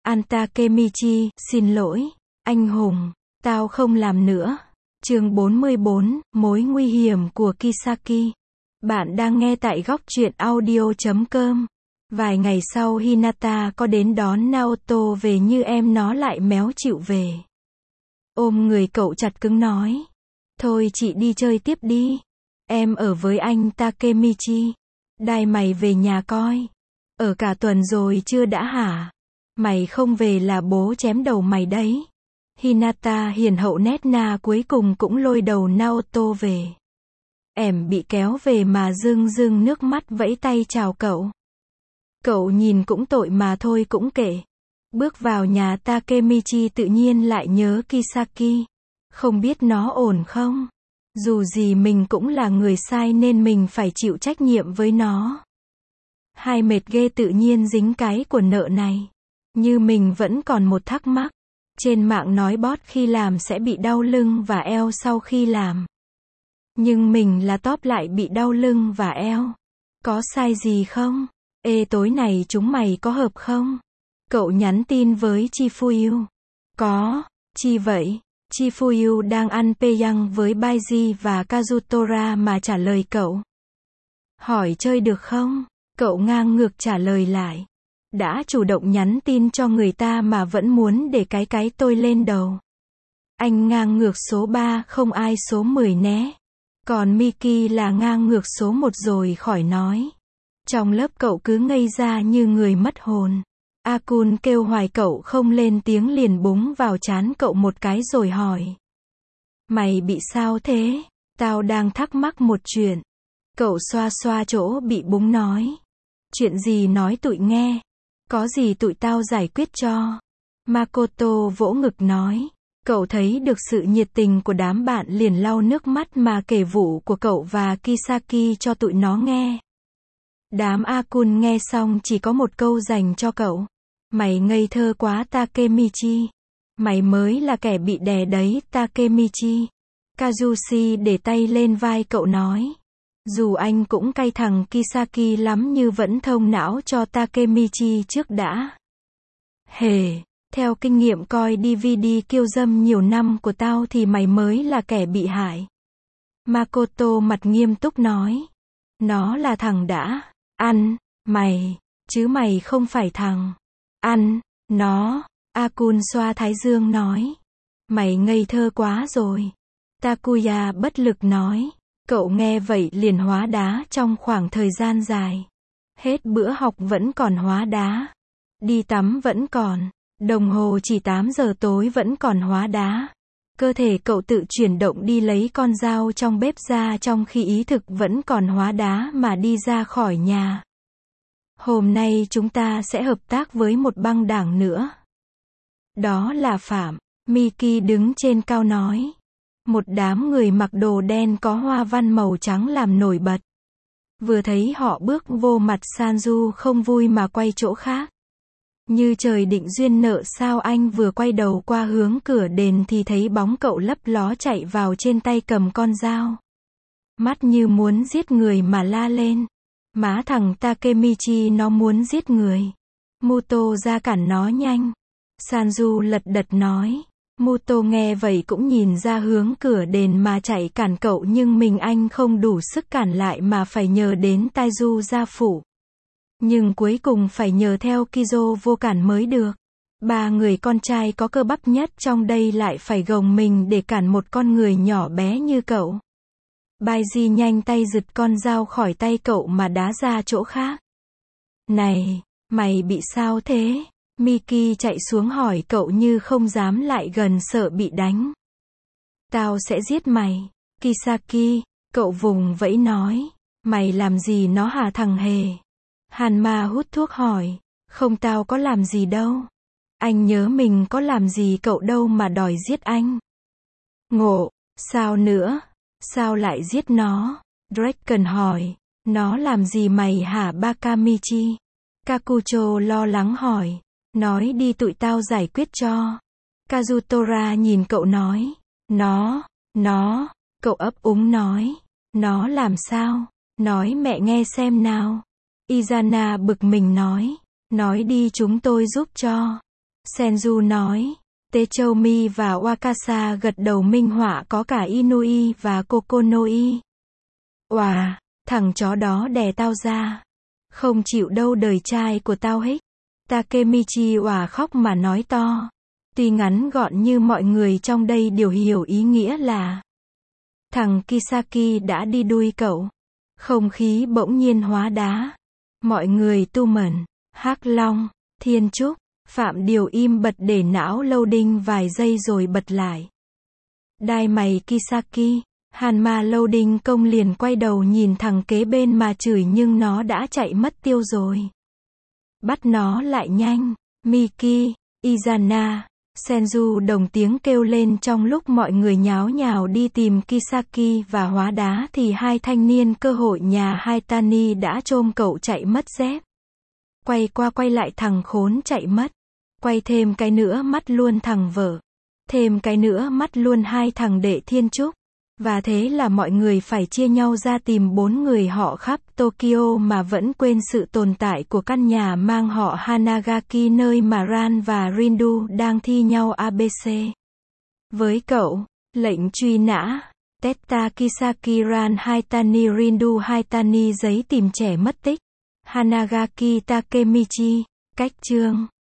An Takemichi, xin lỗi, anh hùng, tao không làm nữa. Chương 44, mối nguy hiểm của Kisaki. Bạn đang nghe tại góc truyện audio.com. Vài ngày sau Hinata có đến đón Naoto về nhưng em nó lại méo chịu về. Ôm người cậu chặt cứng nói. Thôi chị đi chơi tiếp đi. Em ở với anh Takemichi. Đai mày về nhà coi. Ở cả tuần rồi chưa đã hả? Mày không về là bố chém đầu mày đấy. Hinata hiền hậu nét na cuối cùng cũng lôi đầu Naoto về. Em bị kéo về mà rưng rưng nước mắt vẫy tay chào cậu. Cậu nhìn cũng tội mà thôi cũng kệ. Bước vào nhà Takemichi tự nhiên lại nhớ Kisaki. Không biết nó ổn không? Dù gì mình cũng là người sai nên mình phải chịu trách nhiệm với nó. Hai mệt ghê tự nhiên dính cái của nợ này. Như mình vẫn còn một thắc mắc. Trên mạng nói bót khi làm sẽ bị đau lưng và eo sau khi làm. Nhưng mình là top lại bị đau lưng và eo. Có sai gì không? Ê tối này chúng mày có hợp không? Cậu nhắn tin với Chifuyu. Có, chi vậy? Chifuyu đang ăn peyang với Baiji và Kazutora mà trả lời cậu. Hỏi chơi được không? Cậu ngang ngược trả lời lại. Đã chủ động nhắn tin cho người ta mà vẫn muốn để cái tôi lên đầu. Anh ngang ngược số 3 không ai số 10 né. Còn Miki là ngang ngược số 1 rồi khỏi nói. Trong lớp cậu cứ ngây ra như người mất hồn. Akun kêu hoài cậu không lên tiếng liền búng vào trán cậu một cái rồi hỏi. Mày bị sao thế? Tao đang thắc mắc một chuyện. Cậu xoa xoa chỗ bị búng nói. Chuyện gì nói tụi nghe. Có gì tụi tao giải quyết cho. Makoto vỗ ngực nói. Cậu thấy được sự nhiệt tình của đám bạn liền lau nước mắt mà kể vụ của cậu và Kisaki cho tụi nó nghe. Đám Akun nghe xong chỉ có một câu dành cho cậu. Mày ngây thơ quá Takemichi. Mày mới là kẻ bị đè đấy Takemichi. Kazushi để tay lên vai cậu nói. Dù anh cũng cay thằng Kisaki lắm nhưng vẫn thông não cho Takemichi trước đã. Hề, theo kinh nghiệm coi DVD kiêu dâm nhiều năm của tao thì mày mới là kẻ bị hại. Makoto mặt nghiêm túc nói. Nó là thằng đã ăn mày, chứ mày không phải thằng ăn nó. Akun xoa thái dương nói. Mày ngây thơ quá rồi. Takuya bất lực nói. Cậu nghe vậy liền hóa đá trong khoảng thời gian dài. Hết bữa học vẫn còn hóa đá. Đi tắm vẫn còn. Đồng hồ chỉ 8 giờ tối vẫn còn hóa đá. Cơ thể cậu tự chuyển động đi lấy con dao trong bếp ra trong khi ý thực vẫn còn hóa đá mà đi ra khỏi nhà. Hôm nay chúng ta sẽ hợp tác với một băng đảng nữa. Đó là Phạm. Miki đứng trên cao nói. Một đám người mặc đồ đen có hoa văn màu trắng làm nổi bật. Vừa thấy họ bước vô mặt Sanju không vui mà quay chỗ khác. Như trời định duyên nợ sao anh vừa quay đầu qua hướng cửa đền thì thấy bóng cậu lấp ló chạy vào trên tay cầm con dao. Mắt như muốn giết người mà la lên. Má thằng Takemichi nó muốn giết người. Muto ra cản nó nhanh. Sanju lật đật nói. Muto nghe vậy cũng nhìn ra hướng cửa đền mà chạy cản cậu nhưng mình anh không đủ sức cản lại mà phải nhờ đến Taiju gia phụ. Nhưng cuối cùng phải nhờ theo Kizo vô cản mới được. Ba người con trai có cơ bắp nhất trong đây lại phải gồng mình để cản một con người nhỏ bé như cậu. Baiji nhanh tay giật con dao khỏi tay cậu mà đá ra chỗ khác. Này, mày bị sao thế? Miki chạy xuống hỏi cậu như không dám lại gần sợ bị đánh. Tao sẽ giết mày. Kisaki, cậu vùng vẫy nói. Mày làm gì nó hả thằng hề? Hanma hút thuốc hỏi. Không tao có làm gì đâu. Anh nhớ mình có làm gì cậu đâu mà đòi giết anh. Ngộ, sao nữa? Sao lại giết nó? Draken hỏi. Nó làm gì mày hả Bakamichi? Kakucho lo lắng hỏi. Nói đi tụi tao giải quyết cho. Kazutora nhìn cậu nói. Nó, cậu ấp úng nói. Nó làm sao? Nói mẹ nghe xem nào. Izana bực mình nói. Nói đi chúng tôi giúp cho. Senju nói. Techoumi và Wakasa gật đầu minh họa có cả Inui và Kokonoi. Oà, thằng chó đó đè tao ra. Không chịu đâu đời trai của tao hết. Takemichi òa khóc mà nói to. Tuy ngắn gọn như mọi người trong đây đều hiểu ý nghĩa là thằng Kisaki đã đi đuôi cậu. Không khí bỗng nhiên hóa đá. Mọi người tu mẩn, Hắc Long, Thiên Trúc, Phạm Điều im bật để não loading vài giây rồi bật lại. Đai mày Kisaki, Hanma loading công liền quay đầu nhìn thằng kế bên mà chửi nhưng nó đã chạy mất tiêu rồi. Bắt nó lại nhanh, Miki, Izana, Senju đồng tiếng kêu lên trong lúc mọi người nháo nhào đi tìm Kisaki và hóa đá thì hai thanh niên cơ hội nhà Haitani đã chôm cậu chạy mất dép. Quay qua quay lại thằng khốn chạy mất. Quay thêm cái nữa mắt luôn thằng vợ. Thêm cái nữa mắt luôn hai thằng đệ Thiên Trúc. Và thế là mọi người phải chia nhau ra tìm 4 người họ khắp Tokyo mà vẫn quên sự tồn tại của căn nhà mang họ Hanagaki nơi mà Ran và Rindu đang thi nhau ABC. Với cậu, lệnh truy nã, Tetta Kisaki Ran Haitani Rindu Haitani giấy tìm trẻ mất tích, Hanagaki Takemichi, cách chương.